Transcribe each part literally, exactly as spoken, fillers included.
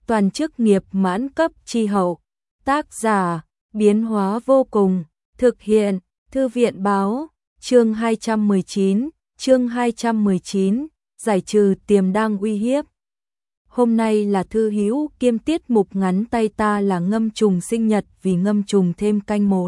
toàn chức nghiệp mãn cấp chi hậu. Tác giả, biến hóa vô cùng, thực hiện, Thư viện báo, chương hai trăm mười chín, chương hai trăm mười chín, giải trừ tiềm năng uy hiếp. Hôm nay là thư hữu kiêm tiết mục ngắn tay ta là ngâm trùng sinh nhật vì ngâm trùng thêm canh một.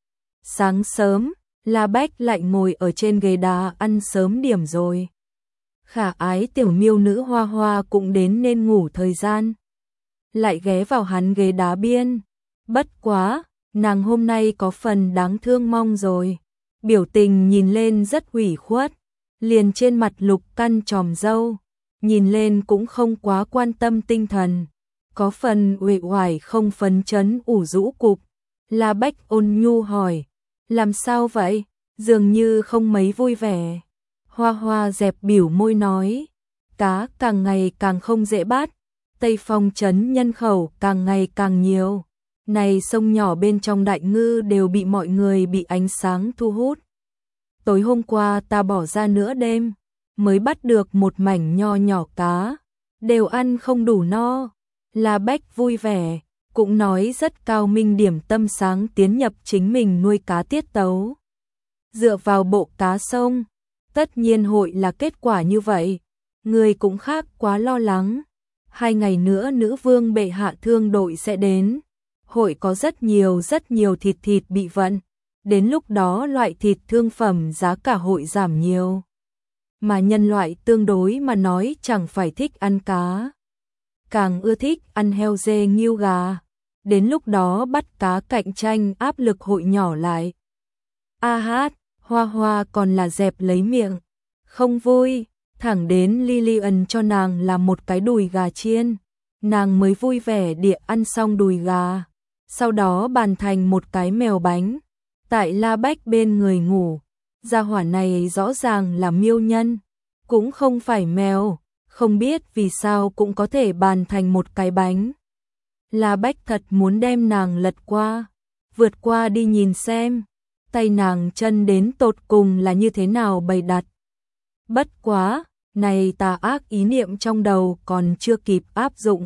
Sáng sớm, La Bách lại ngồi ở trên ghế đá ăn sớm điểm rồi. Khả ái tiểu miêu nữ Hoa Hoa cũng đến nên ngủ thời gian. Lại ghé vào hắn ghế đá biên. Bất quá, nàng hôm nay có phần đáng thương mong rồi. Biểu tình nhìn lên rất ủy khuất, liền trên mặt lục căn tròm râu, nhìn lên cũng không quá quan tâm tinh thần, có phần uể oải không phấn chấn ủ rũ cục. La Bách ôn nhu hỏi, làm sao vậy, dường như không mấy vui vẻ. Hoa Hoa dẹp biểu môi nói, cá càng ngày càng không dễ bắt, Tây Phong trấn nhân khẩu càng ngày càng nhiều. Này sông nhỏ bên trong Đại Ngư đều bị mọi người bị ánh sáng thu hút. Tối hôm qua ta bỏ ra nửa đêm, mới bắt được một mảnh nho nhỏ cá, đều ăn không đủ no. La Bách vui vẻ, cũng nói rất cao minh điểm tâm sáng tiến nhập chính mình nuôi cá tiết tấu. Dựa vào bộ cá sông, tất nhiên hội là kết quả như vậy, người cũng khác quá lo lắng. Hai ngày nữa nữ vương bệ hạ thương đội sẽ đến. Hội có rất nhiều rất nhiều thịt thịt bị vận, đến lúc đó loại thịt thương phẩm giá cả hội giảm nhiều. Mà nhân loại tương đối mà nói chẳng phải thích ăn cá, càng ưa thích ăn heo dê ngưu gà, đến lúc đó bắt cá cạnh tranh áp lực hội nhỏ lại. A hát, Hoa Hoa còn là dẹp lấy miệng, không vui, thẳng đến Lilian cho nàng làm một cái đùi gà chiên, nàng mới vui vẻ địa ăn xong đùi gà. Sau đó bàn thành một cái mèo bánh, tại La Bách bên người ngủ. Gia hỏa này rõ ràng là miêu nhân, cũng không phải mèo, không biết vì sao cũng có thể bàn thành một cái bánh. La Bách thật muốn đem nàng lật qua, vượt qua đi nhìn xem, tay nàng chân đến tột cùng là như thế nào bày đặt. Bất quá, này tà ác ý niệm trong đầu còn chưa kịp áp dụng.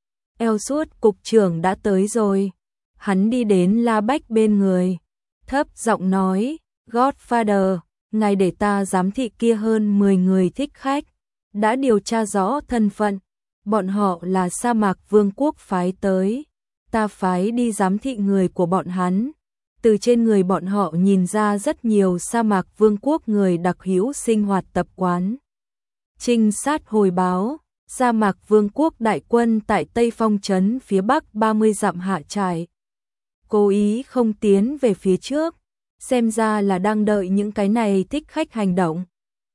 Eo suốt cục trưởng đã tới rồi. Hắn đi đến La Bách bên người, thấp giọng nói, Godfather, ngài để ta giám thị kia hơn mười người thích khách, đã điều tra rõ thân phận, bọn họ là sa mạc vương quốc phái tới, ta phái đi giám thị người của bọn hắn, từ trên người bọn họ nhìn ra rất nhiều sa mạc vương quốc người đặc hữu sinh hoạt tập quán. Trinh sát hồi báo, sa mạc vương quốc đại quân tại Tây Phong trấn phía bắc ba mươi dặm hạ trại. Cố ý không tiến về phía trước, xem ra là đang đợi những cái này thích khách hành động.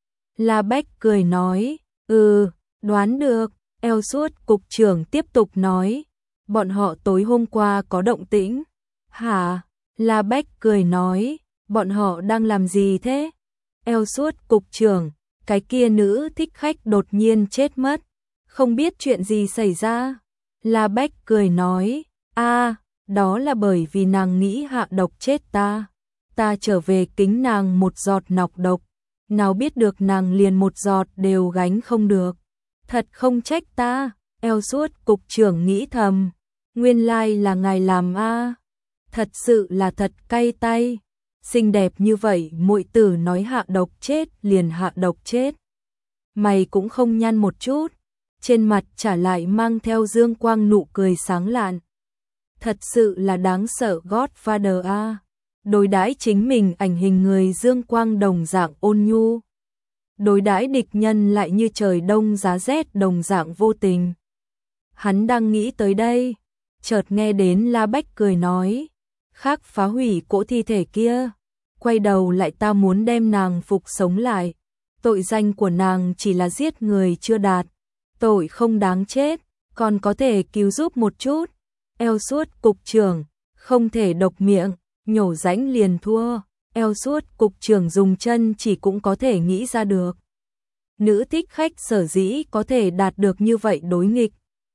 La Bách cười nói, ừ, đoán được. Eo suốt cục trưởng tiếp tục nói, bọn họ tối hôm qua có động tĩnh. Hả? La Bách cười nói, bọn họ đang làm gì thế? Eo suốt cục trưởng, cái kia nữ thích khách đột nhiên chết mất, không biết chuyện gì xảy ra. La Bách cười nói, a đó là bởi vì nàng nghĩ hạ độc chết ta. Ta trở về kính nàng một giọt nọc độc, nào biết được nàng liền một giọt đều gánh không được. Thật không trách ta, eo suốt cục trưởng nghĩ thầm, nguyên lai là ngài làm a, thật sự là thật cay tay. Xinh đẹp như vậy muội tử nói hạ độc chết liền hạ độc chết. Mày cũng không nhăn một chút, trên mặt trả lại mang theo dương quang nụ cười sáng lạn. Thật sự là đáng sợ Godfather a. Đối đãi chính mình ảnh hình người dương quang đồng dạng ôn nhu, đối đãi địch nhân lại như trời đông giá rét đồng dạng vô tình. Hắn đang nghĩ tới đây, chợt nghe đến La Bách cười nói, khác phá hủy cỗ thi thể kia, quay đầu lại ta muốn đem nàng phục sống lại. Tội danh của nàng chỉ là giết người chưa đạt, tội không đáng chết, còn có thể cứu giúp một chút. Eo suốt cục trưởng, không thể độc miệng, nhổ rãnh liền thua. Eo suốt cục trưởng dùng chân chỉ cũng có thể nghĩ ra được. Nữ thích khách sở dĩ có thể đạt được như vậy đối nghịch,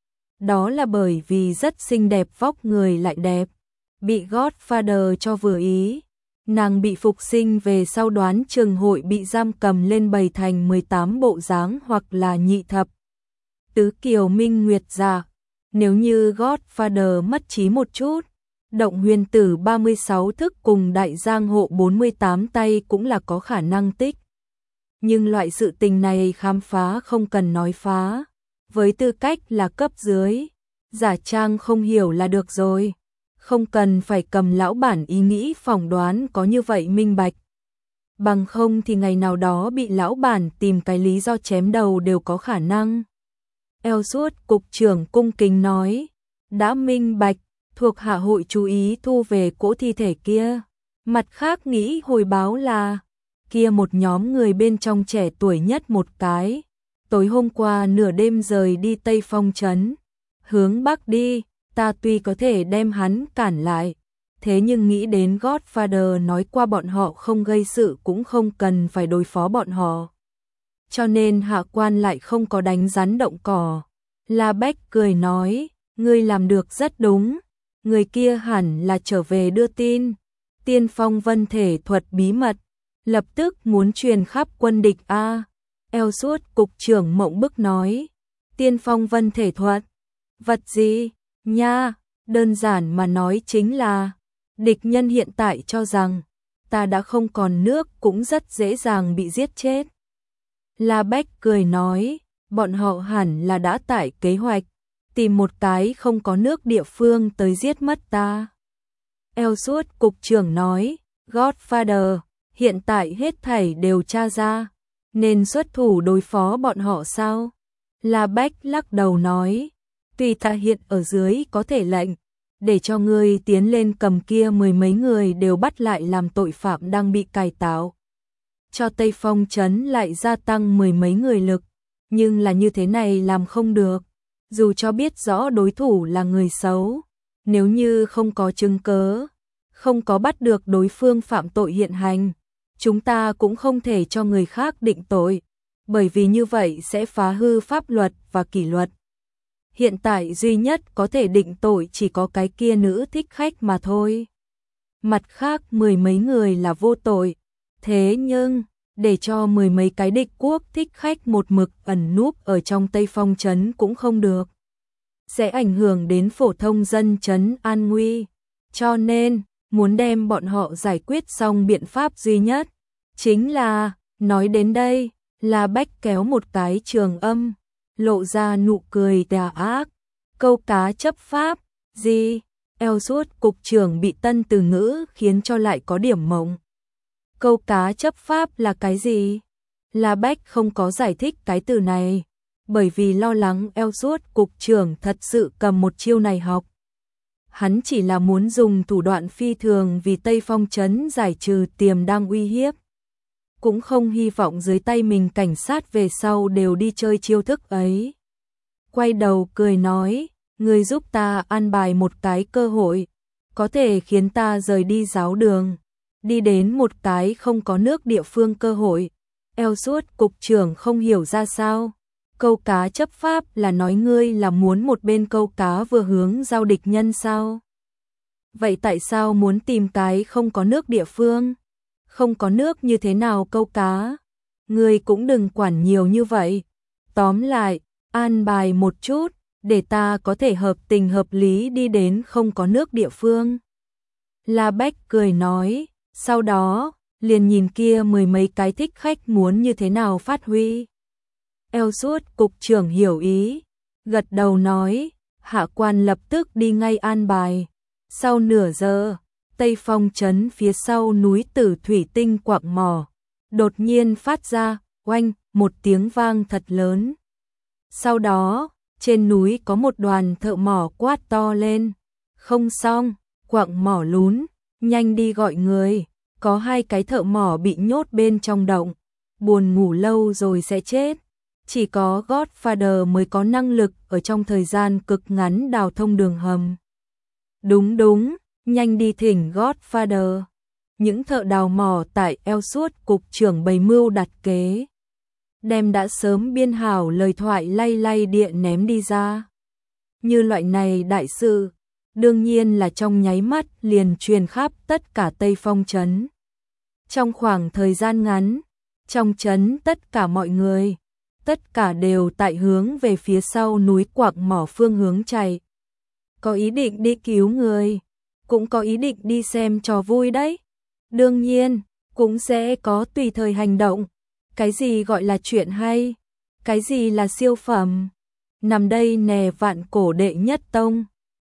đó là bởi vì rất xinh đẹp, vóc người lại đẹp, bị Godfather cho vừa ý. Nàng bị phục sinh về sau đoán chừng hội bị giam cầm lên bày thành mười tám bộ dáng hoặc là nhị thập tứ kiều minh nguyệt giả. Nếu như Godfather mất trí một chút, động huyền tử ba mươi sáu thức cùng đại giang hộ bốn mươi tám tay cũng là có khả năng tích. Nhưng loại sự tình này khám phá không cần nói phá, với tư cách là cấp dưới, giả trang không hiểu là được rồi, không cần phải cầm lão bản ý nghĩ phỏng đoán có như vậy minh bạch. Bằng không thì ngày nào đó bị lão bản tìm cái lý do chém đầu đều có khả năng. Elsuốt cục trưởng cung kính nói, đã minh bạch, thuộc hạ hội chú ý thu về cỗ thi thể kia. Mặt khác nghĩ hồi báo là, kia một nhóm người bên trong trẻ tuổi nhất một cái, tối hôm qua nửa đêm rời đi Tây Phong trấn, hướng Bắc đi, ta tuy có thể đem hắn cản lại, thế nhưng nghĩ đến Godfather nói qua bọn họ không gây sự cũng không cần phải đối phó bọn họ. Cho nên hạ quan lại không có đánh rắn động cỏ. La Bách cười nói, ngươi làm được rất đúng, người kia hẳn là trở về đưa tin, tiên phong vân thể thuật bí mật, lập tức muốn truyền khắp quân địch a. Elsuốt cục trưởng mộng bức nói, tiên phong vân thể thuật, vật gì, nha, đơn giản mà nói chính là, địch nhân hiện tại cho rằng, ta đã không còn nước cũng rất dễ dàng bị giết chết. La Bách cười nói, bọn họ hẳn là đã tải kế hoạch, tìm một cái không có nước địa phương tới giết mất ta. Elsuốt cục trưởng nói, Godfather, hiện tại hết thảy đều tra ra, nên xuất thủ đối phó bọn họ sao? La Bách lắc đầu nói, tuy ta hiện ở dưới có thể lệnh, để cho ngươi tiến lên cầm kia mười mấy người đều bắt lại làm tội phạm đang bị cải tạo. Cho Tây Phong trấn lại gia tăng mười mấy người lực, nhưng là như thế này làm không được, dù cho biết rõ đối thủ là người xấu, nếu như không có chứng cớ, không có bắt được đối phương phạm tội hiện hành, chúng ta cũng không thể cho người khác định tội, bởi vì như vậy sẽ phá hư pháp luật và kỷ luật. Hiện tại duy nhất có thể định tội chỉ có cái kia nữ thích khách mà thôi. Mặt khác mười mấy người là vô tội, thế nhưng để cho mười mấy cái địch quốc thích khách một mực ẩn núp ở trong Tây Phong trấn cũng không được, sẽ ảnh hưởng đến phổ thông dân trấn an nguy, cho nên muốn đem bọn họ giải quyết xong biện pháp duy nhất chính là, nói đến đây, La Bách kéo một cái trường âm, lộ ra nụ cười tà ác, câu cá chấp pháp, gì? Elsuốt cục trưởng bị tân từ ngữ khiến cho lại có điểm mộng. Câu cá chấp pháp là cái gì? La Bách không có giải thích cái từ này, bởi vì lo lắng Elsuốt cục trưởng thật sự cầm một chiêu này học. Hắn chỉ là muốn dùng thủ đoạn phi thường vì Tây Phong trấn giải trừ tiềm đang uy hiếp. Cũng không hy vọng dưới tay mình cảnh sát về sau đều đi chơi chiêu thức ấy. Quay đầu cười nói, người giúp ta an bài một cái cơ hội, có thể khiến ta rời đi giáo đường, đi đến một cái không có nước địa phương cơ hội. Elsuốt cục trưởng không hiểu ra sao. Câu cá chấp pháp là nói ngươi là muốn một bên câu cá vừa hướng giao địch nhân sao? Vậy tại sao muốn tìm cái không có nước địa phương? Không có nước như thế nào câu cá? Ngươi cũng đừng quản nhiều như vậy. Tóm lại, an bài một chút, để ta có thể hợp tình hợp lý đi đến không có nước địa phương. La Bách cười nói, sau đó, liền nhìn kia mười mấy cái thích khách muốn như thế nào phát huy. Elsuốt cục trưởng hiểu ý, gật đầu nói, hạ quan lập tức đi ngay an bài. Sau nửa giờ, Tây Phong trấn phía sau núi Tử Thủy Tinh quạng mỏ, đột nhiên phát ra, oanh, một tiếng vang thật lớn. Sau đó, trên núi có một đoàn thợ mỏ quát to lên, không xong, quạng mỏ lún, nhanh đi gọi người, có hai cái thợ mỏ bị nhốt bên trong động, buồn ngủ lâu rồi sẽ chết. Chỉ có Godfather mới có năng lực ở trong thời gian cực ngắn đào thông đường hầm. Đúng đúng, nhanh đi thỉnh Godfather. Những thợ đào mỏ tại Elsuốt cục trưởng bày mưu đặt kế, đem đã sớm biên hảo lời thoại lay lay địa ném đi ra. Như loại này đại sự, đương nhiên là trong nháy mắt liền truyền khắp tất cả Tây Phong trấn. Trong khoảng thời gian ngắn, trong trấn tất cả mọi người tất cả đều tại hướng về phía sau núi Quặng Mỏ phương hướng chạy. Có ý định đi cứu người, cũng có ý định đi xem trò vui đấy. Đương nhiên, cũng sẽ có tùy thời hành động. Cái gì gọi là chuyện hay? Cái gì là siêu phẩm? Nằm đây nè Vạn Cổ đệ nhất tông.